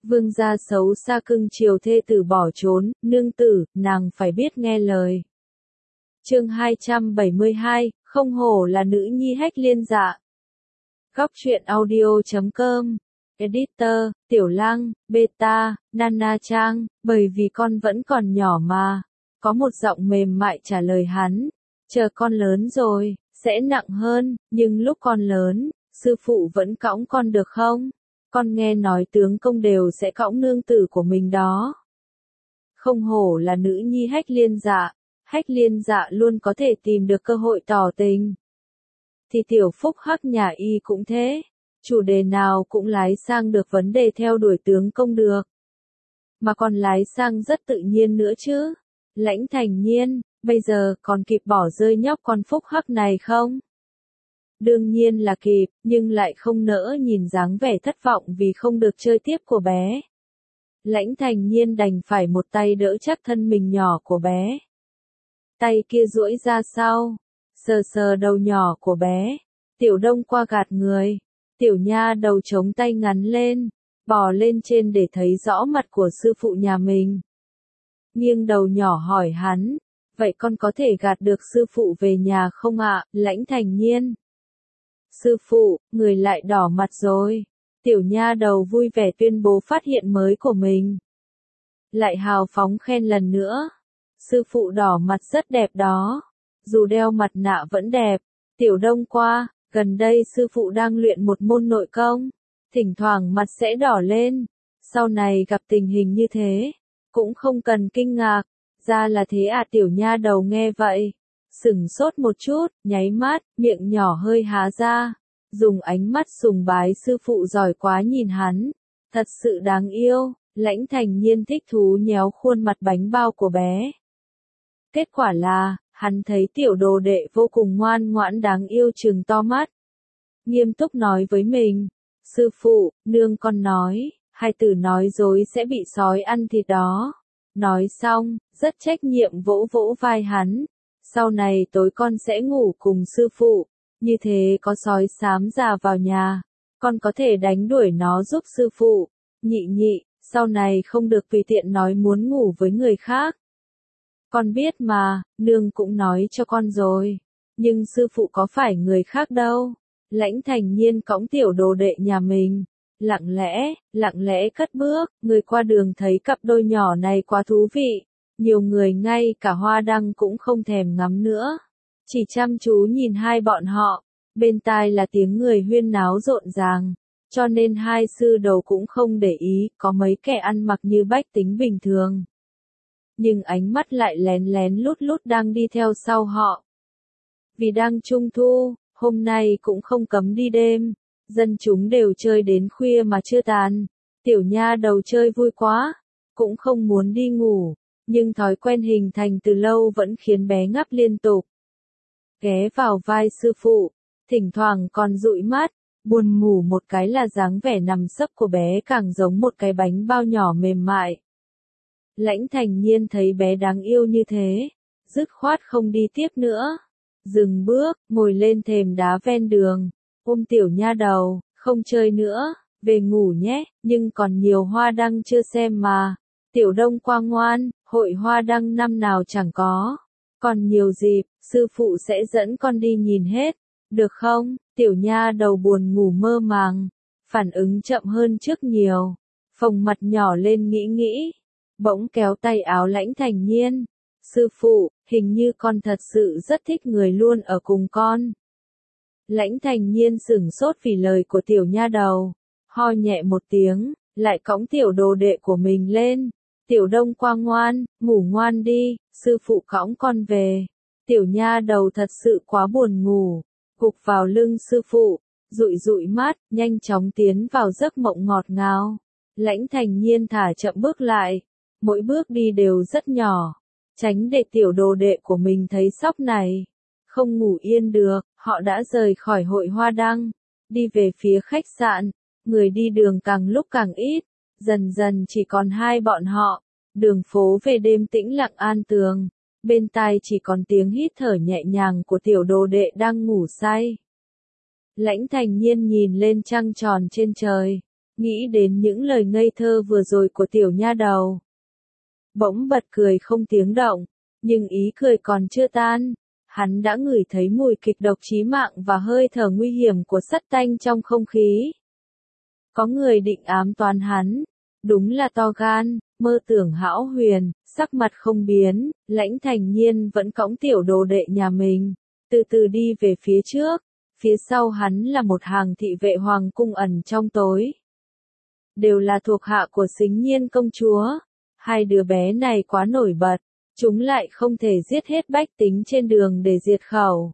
Vương gia xấu xa cưng chiều thê tử bỏ trốn, nương tử, nàng phải biết nghe lời. Chương 272, không hổ là nữ nhi Hách Liên Dạ. Góc truyện audio.com. Editor, Tiểu Lăng, Beta, Nana Trang, bởi vì con vẫn còn nhỏ mà. Có một giọng mềm mại trả lời hắn. Chờ con lớn rồi, sẽ nặng hơn, nhưng lúc con lớn, sư phụ vẫn cõng con được không? Con nghe nói tướng công đều sẽ cõng nương tử của mình đó. Không hổ là nữ nhi Hách Liên Dạ. Hách Liên Dạ luôn có thể tìm được cơ hội tỏ tình. Thì tiểu phúc hắc nhà y cũng thế. Chủ đề nào cũng lái sang được vấn đề theo đuổi tướng công được. Mà còn lái sang rất tự nhiên nữa chứ. Lãnh Thành Nhiên, bây giờ còn kịp bỏ rơi nhóc con phúc hắc này không? Đương nhiên là kịp, nhưng lại không nỡ nhìn dáng vẻ thất vọng vì không được chơi tiếp của bé. Lãnh Thành Nhiên đành phải một tay đỡ chắc thân mình nhỏ của bé. Tay kia duỗi ra sau, sờ sờ đầu nhỏ của bé. Tiểu Đông qua gạt người. Tiểu nha đầu chống tay ngắn lên, bò lên trên để thấy rõ mặt của sư phụ nhà mình. Nghiêng đầu nhỏ hỏi hắn, vậy con có thể gạt được sư phụ về nhà không ạ? Lãnh Thành Nhiên. Sư phụ, người lại đỏ mặt rồi. Tiểu nha đầu vui vẻ tuyên bố phát hiện mới của mình. Lại hào phóng khen lần nữa. Sư phụ đỏ mặt rất đẹp đó. Dù đeo mặt nạ vẫn đẹp. Tiểu Đông qua, gần đây sư phụ đang luyện một môn nội công. Thỉnh thoảng mặt sẽ đỏ lên. Sau này gặp tình hình như thế, cũng không cần kinh ngạc. Ra là thế à? Tiểu nha đầu nghe vậy, sửng sốt một chút, nháy mắt, miệng nhỏ hơi há ra. Dùng ánh mắt sùng bái sư phụ giỏi quá nhìn hắn. Thật sự đáng yêu. Lãnh Thành Nhiên thích thú nhéo khuôn mặt bánh bao của bé. Kết quả là, hắn thấy tiểu đồ đệ vô cùng ngoan ngoãn đáng yêu trừng to mắt. Nghiêm túc nói với mình, sư phụ, nương con nói, hai tử nói dối sẽ bị sói ăn thịt đó. Nói xong, rất trách nhiệm vỗ vỗ vai hắn. Sau này tối con sẽ ngủ cùng sư phụ, như thế có sói xám già vào nhà, con có thể đánh đuổi nó giúp sư phụ. Nhị nhị, sau này không được tùy tiện nói muốn ngủ với người khác. Con biết mà, nương cũng nói cho con rồi. Nhưng sư phụ có phải người khác đâu. Lãnh Thành Nhiên cõng tiểu đồ đệ nhà mình. Lặng lẽ cất bước, người qua đường thấy cặp đôi nhỏ này quá thú vị. Nhiều người ngay cả hoa đăng cũng không thèm ngắm nữa. Chỉ chăm chú nhìn hai bọn họ. Bên tai là tiếng người huyên náo rộn ràng. Cho nên hai sư đầu cũng không để ý, có mấy kẻ ăn mặc như bách tính bình thường. Nhưng ánh mắt lại lén lén lút lút đang đi theo sau họ. Vì đang trung thu, hôm nay cũng không cấm đi đêm, dân chúng đều chơi đến khuya mà chưa tàn. Tiểu nha đầu chơi vui quá, cũng không muốn đi ngủ, nhưng thói quen hình thành từ lâu vẫn khiến bé ngáp liên tục. Ghé vào vai sư phụ, thỉnh thoảng còn dụi mắt, buồn ngủ một cái là dáng vẻ nằm sấp của bé càng giống một cái bánh bao nhỏ mềm mại. Lãnh Thành Nhiên thấy bé đáng yêu như thế, dứt khoát không đi tiếp nữa. Dừng bước, ngồi lên thềm đá ven đường, ôm tiểu nha đầu, không chơi nữa, về ngủ nhé, nhưng còn nhiều hoa đăng chưa xem mà. Tiểu Đông qua ngoan, hội hoa đăng năm nào chẳng có. Còn nhiều dịp, sư phụ sẽ dẫn con đi nhìn hết, được không? Tiểu nha đầu buồn ngủ mơ màng, phản ứng chậm hơn trước nhiều, phồng mặt nhỏ lên nghĩ. Bỗng kéo tay áo Lãnh Thành Nhiên. Sư phụ, hình như con thật sự rất thích người luôn ở cùng con. Lãnh Thành Nhiên sửng sốt vì lời của tiểu nha đầu. Ho nhẹ một tiếng, lại cõng tiểu đồ đệ của mình lên. Tiểu Đông qua ngoan, ngủ ngoan đi, sư phụ cõng con về. Tiểu nha đầu thật sự quá buồn ngủ, gục vào lưng sư phụ, dụi mắt, nhanh chóng tiến vào giấc mộng ngọt ngào. Lãnh Thành Nhiên thả chậm bước lại. Mỗi bước đi đều rất nhỏ, tránh để tiểu đồ đệ của mình thấy sóc này. Không ngủ yên được, họ đã rời khỏi hội hoa đăng, đi về phía khách sạn. Người đi đường càng lúc càng ít, dần dần chỉ còn hai bọn họ. Đường phố về đêm tĩnh lặng an tường, bên tai chỉ còn tiếng hít thở nhẹ nhàng của tiểu đồ đệ đang ngủ say. Lãnh Thành Nhiên nhìn lên trăng tròn trên trời, nghĩ đến những lời ngây thơ vừa rồi của tiểu nha đầu. Bỗng bật cười không tiếng động, nhưng ý cười còn chưa tan. Hắn đã ngửi thấy mùi kịch độc chí mạng và hơi thở nguy hiểm của sắt tanh trong không khí. Có người định ám toán hắn, đúng là to gan, mơ tưởng hão huyền, sắc mặt không biến, Lãnh Thành Nhiên vẫn cõng tiểu đồ đệ nhà mình, từ từ đi về phía trước, phía sau hắn là một hàng thị vệ hoàng cung ẩn trong tối. Đều là thuộc hạ của Sính Nhiên công chúa, hai đứa bé này quá nổi bật, chúng lại không thể giết hết bách tính trên đường để diệt khẩu.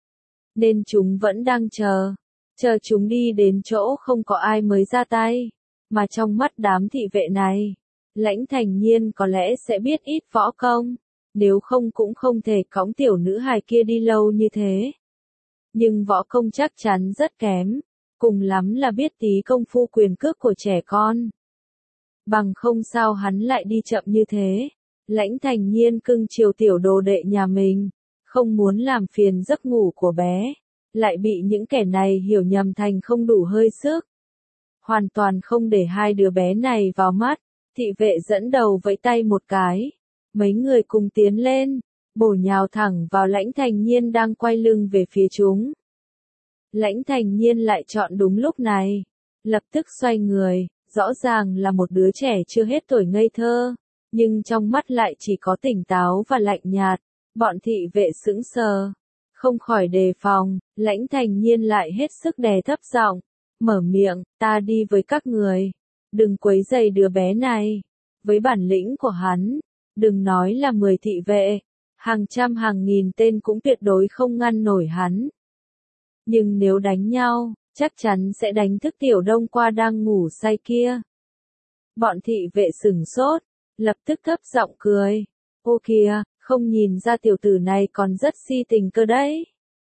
Nên chúng vẫn đang chờ chúng đi đến chỗ không có ai mới ra tay, mà trong mắt đám thị vệ này, Lãnh Thành Nhiên có lẽ sẽ biết ít võ công, nếu không cũng không thể cõng tiểu nữ hài kia đi lâu như thế. Nhưng võ công chắc chắn rất kém, cùng lắm là biết tí công phu quyền cước của trẻ con. Bằng không sao hắn lại đi chậm như thế. Lãnh Thành Nhiên cưng chiều tiểu đồ đệ nhà mình, không muốn làm phiền giấc ngủ của bé, lại bị những kẻ này hiểu nhầm thành không đủ hơi sức. Hoàn toàn không để hai đứa bé này vào mắt, thị vệ dẫn đầu vẫy tay một cái. Mấy người cùng tiến lên, bổ nhào thẳng vào Lãnh Thành Nhiên đang quay lưng về phía chúng. Lãnh Thành Nhiên lại chọn đúng lúc này, lập tức xoay người, rõ ràng là một đứa trẻ chưa hết tuổi ngây thơ, nhưng trong mắt lại chỉ có tỉnh táo và lạnh nhạt. Bọn thị vệ sững sờ, không khỏi đề phòng, Lãnh Thành Nhiên lại hết sức đè thấp giọng, mở miệng, ta đi với các người, đừng quấy rầy đứa bé này. Với bản lĩnh của hắn, đừng nói là 10 thị vệ, hàng trăm hàng nghìn tên cũng tuyệt đối không ngăn nổi hắn. Nhưng nếu đánh nhau, chắc chắn sẽ đánh thức tiểu Đông Qua đang ngủ say kia. Bọn thị vệ sửng sốt, lập tức thấp giọng cười, ô kìa, không nhìn ra tiểu tử này còn rất si tình cơ đấy.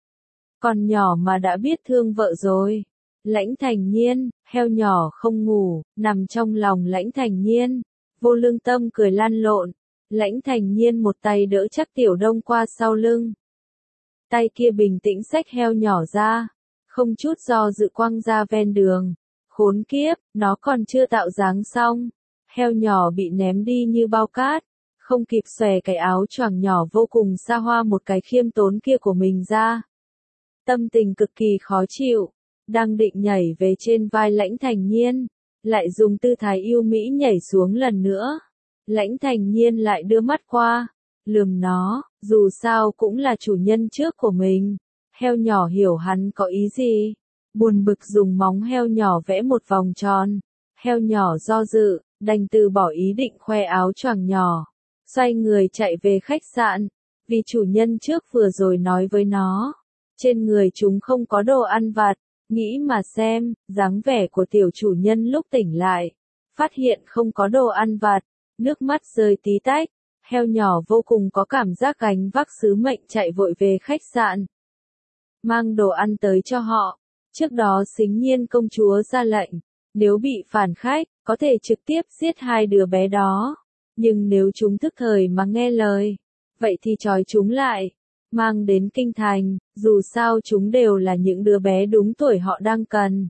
Còn nhỏ mà đã biết thương vợ rồi. Lãnh Thành Nhiên, heo nhỏ không ngủ, nằm trong lòng Lãnh Thành Nhiên, vô lương tâm cười lăn lộn. Lãnh Thành Nhiên một tay đỡ chắc tiểu Đông Qua sau lưng. Tay kia bình tĩnh xách heo nhỏ ra, không chút do dự quăng ra ven đường. Khốn kiếp, nó còn chưa tạo dáng xong. Heo nhỏ bị ném đi như bao cát, không kịp xòe cái áo choàng nhỏ vô cùng xa hoa một cái khiêm tốn kia của mình ra. Tâm tình cực kỳ khó chịu, đang định nhảy về trên vai Lãnh Thành Nhiên, lại dùng tư thái yêu mỹ nhảy xuống lần nữa. Lãnh Thành Nhiên lại đưa mắt qua, lườm nó, dù sao cũng là chủ nhân trước của mình. Heo nhỏ hiểu hắn có ý gì, buồn bực dùng móng heo nhỏ vẽ một vòng tròn. Heo nhỏ do dự, đành từ bỏ ý định khoe áo choàng nhỏ, xoay người chạy về khách sạn, vì chủ nhân trước vừa rồi nói với nó, trên người chúng không có đồ ăn vặt. Nghĩ mà xem, dáng vẻ của tiểu chủ nhân lúc tỉnh lại, phát hiện không có đồ ăn vặt, nước mắt rơi tí tách, heo nhỏ vô cùng có cảm giác gánh vác sứ mệnh chạy vội về khách sạn, mang đồ ăn tới cho họ. Trước đó Sính Nhiên công chúa ra lệnh, nếu bị phản khách, có thể trực tiếp giết hai đứa bé đó, nhưng nếu chúng thức thời mà nghe lời, vậy thì trói chúng lại, mang đến kinh thành, dù sao chúng đều là những đứa bé đúng tuổi họ đang cần.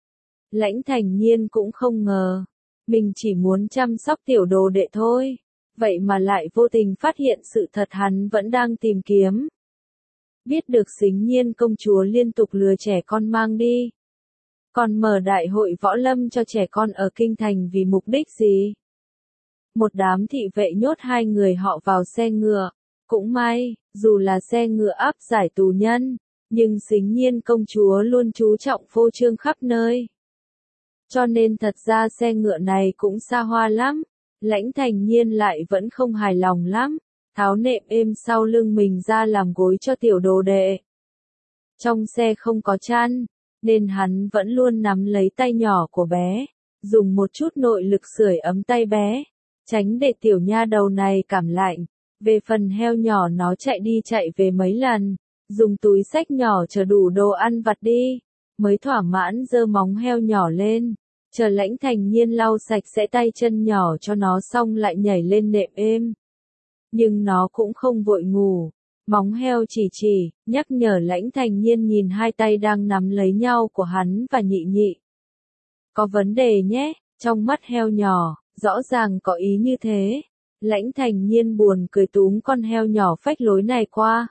Lãnh Thành Nhiên cũng không ngờ, mình chỉ muốn chăm sóc tiểu đồ đệ thôi, vậy mà lại vô tình phát hiện sự thật hắn vẫn đang tìm kiếm. Biết được Sính Nhiên công chúa liên tục lừa trẻ con mang đi, còn mở đại hội võ lâm cho trẻ con ở kinh thành vì mục đích gì? Một đám thị vệ nhốt hai người họ vào xe ngựa. Cũng may, dù là xe ngựa áp giải tù nhân, nhưng Sính Nhiên công chúa luôn chú trọng phô trương khắp nơi. Cho nên thật ra xe ngựa này cũng xa hoa lắm. Lãnh Thành Nhiên lại vẫn không hài lòng lắm, tháo nệm êm sau lưng mình ra làm gối cho tiểu đồ đệ. Trong xe không có chăn, nên hắn vẫn luôn nắm lấy tay nhỏ của bé, dùng một chút nội lực sưởi ấm tay bé, tránh để tiểu nha đầu này cảm lạnh. Về phần heo nhỏ nó chạy đi chạy về mấy lần, dùng túi xách nhỏ chở đủ đồ ăn vặt đi, mới thỏa mãn giơ móng heo nhỏ lên, chờ Lãnh Thành Nhiên lau sạch sẽ tay chân nhỏ cho nó xong lại nhảy lên nệm êm. Nhưng nó cũng không vội ngủ, móng heo chỉ, nhắc nhở Lãnh Thành Nhiên nhìn hai tay đang nắm lấy nhau của hắn và nhị nhị. Có vấn đề nhé, trong mắt heo nhỏ, rõ ràng có ý như thế. Lãnh Thành Nhiên buồn cười túm con heo nhỏ phách lối này qua.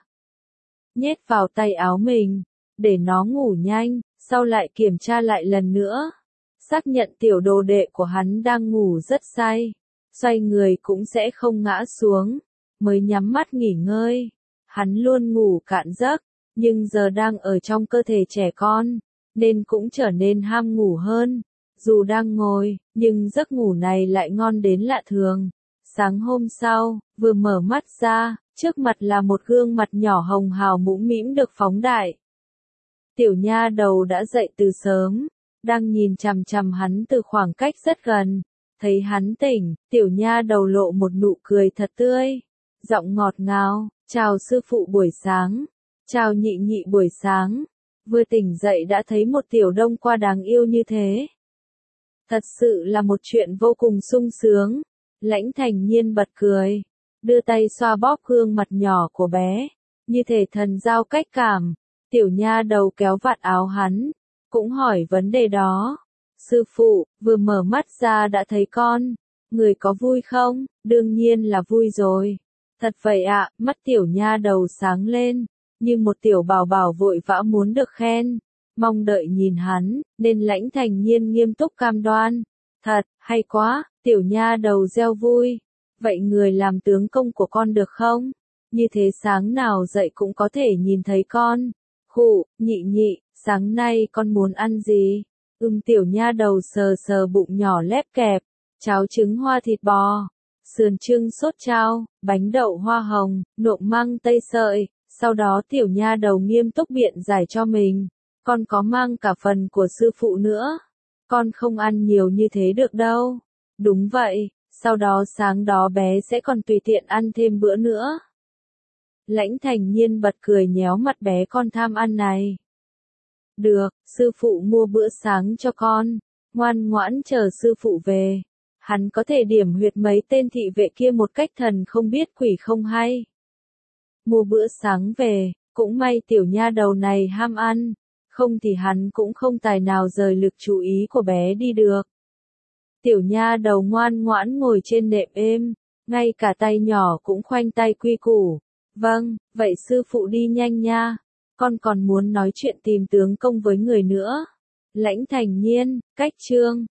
Nhét vào tay áo mình, để nó ngủ nhanh, sau lại kiểm tra lại lần nữa. Xác nhận tiểu đồ đệ của hắn đang ngủ rất say, xoay người cũng sẽ không ngã xuống, mới nhắm mắt nghỉ ngơi. Hắn luôn ngủ cạn giấc, nhưng giờ đang ở trong cơ thể trẻ con, nên cũng trở nên ham ngủ hơn. Dù đang ngồi, nhưng giấc ngủ này lại ngon đến lạ thường. Sáng hôm sau, vừa mở mắt ra, trước mặt là một gương mặt nhỏ hồng hào mũm mĩm được phóng đại. Tiểu nha đầu đã dậy từ sớm, đang nhìn chằm chằm hắn từ khoảng cách rất gần. Thấy hắn tỉnh, tiểu nha đầu lộ một nụ cười thật tươi, giọng ngọt ngào, chào sư phụ buổi sáng, chào nhị nhị buổi sáng. Vừa tỉnh dậy đã thấy một tiểu đông qua đáng yêu như thế. Thật sự là một chuyện vô cùng sung sướng. Lãnh Thành Nhiên bật cười, đưa tay xoa bóp gương mặt nhỏ của bé, như thể thần giao cách cảm. Tiểu nha đầu kéo vạt áo hắn, cũng hỏi vấn đề đó. Sư phụ, vừa mở mắt ra đã thấy con, người có vui không? Đương nhiên là vui rồi. Thật vậy ạ, mắt tiểu nha đầu sáng lên, như một tiểu bảo bảo vội vã muốn được khen, mong đợi nhìn hắn, nên Lãnh Thành Nhiên nghiêm túc cam đoan. Thật, hay quá, tiểu nha đầu reo vui. Vậy người làm tướng công của con được không? Như thế sáng nào dậy cũng có thể nhìn thấy con. Khụ, nhị nhị, sáng nay con muốn ăn gì? Tiểu nha đầu sờ sờ bụng nhỏ lép kẹp, cháo trứng hoa thịt bò, sườn trưng sốt chao, bánh đậu hoa hồng, nộm măng tây sợi. Sau đó tiểu nha đầu nghiêm túc biện giải cho mình. Con có mang cả phần của sư phụ nữa. Con không ăn nhiều như thế được đâu. Đúng vậy, sau đó sáng đó bé sẽ còn tùy tiện ăn thêm bữa nữa. Lãnh Thành Nhiên bật cười nhéo mặt bé con tham ăn này. Được, sư phụ mua bữa sáng cho con, ngoan ngoãn chờ sư phụ về. Hắn có thể điểm huyệt mấy tên thị vệ kia một cách thần không biết quỷ không hay. Mua bữa sáng về, cũng may tiểu nha đầu này ham ăn, không thì hắn cũng không tài nào rời lực chú ý của bé đi được. Tiểu nha đầu ngoan ngoãn ngồi trên nệm êm, ngay cả tay nhỏ cũng khoanh tay quy củ. Vâng, vậy sư phụ đi nhanh nha, con còn muốn nói chuyện tìm tướng công với người nữa. Lãnh Thành Nhiên, cách chương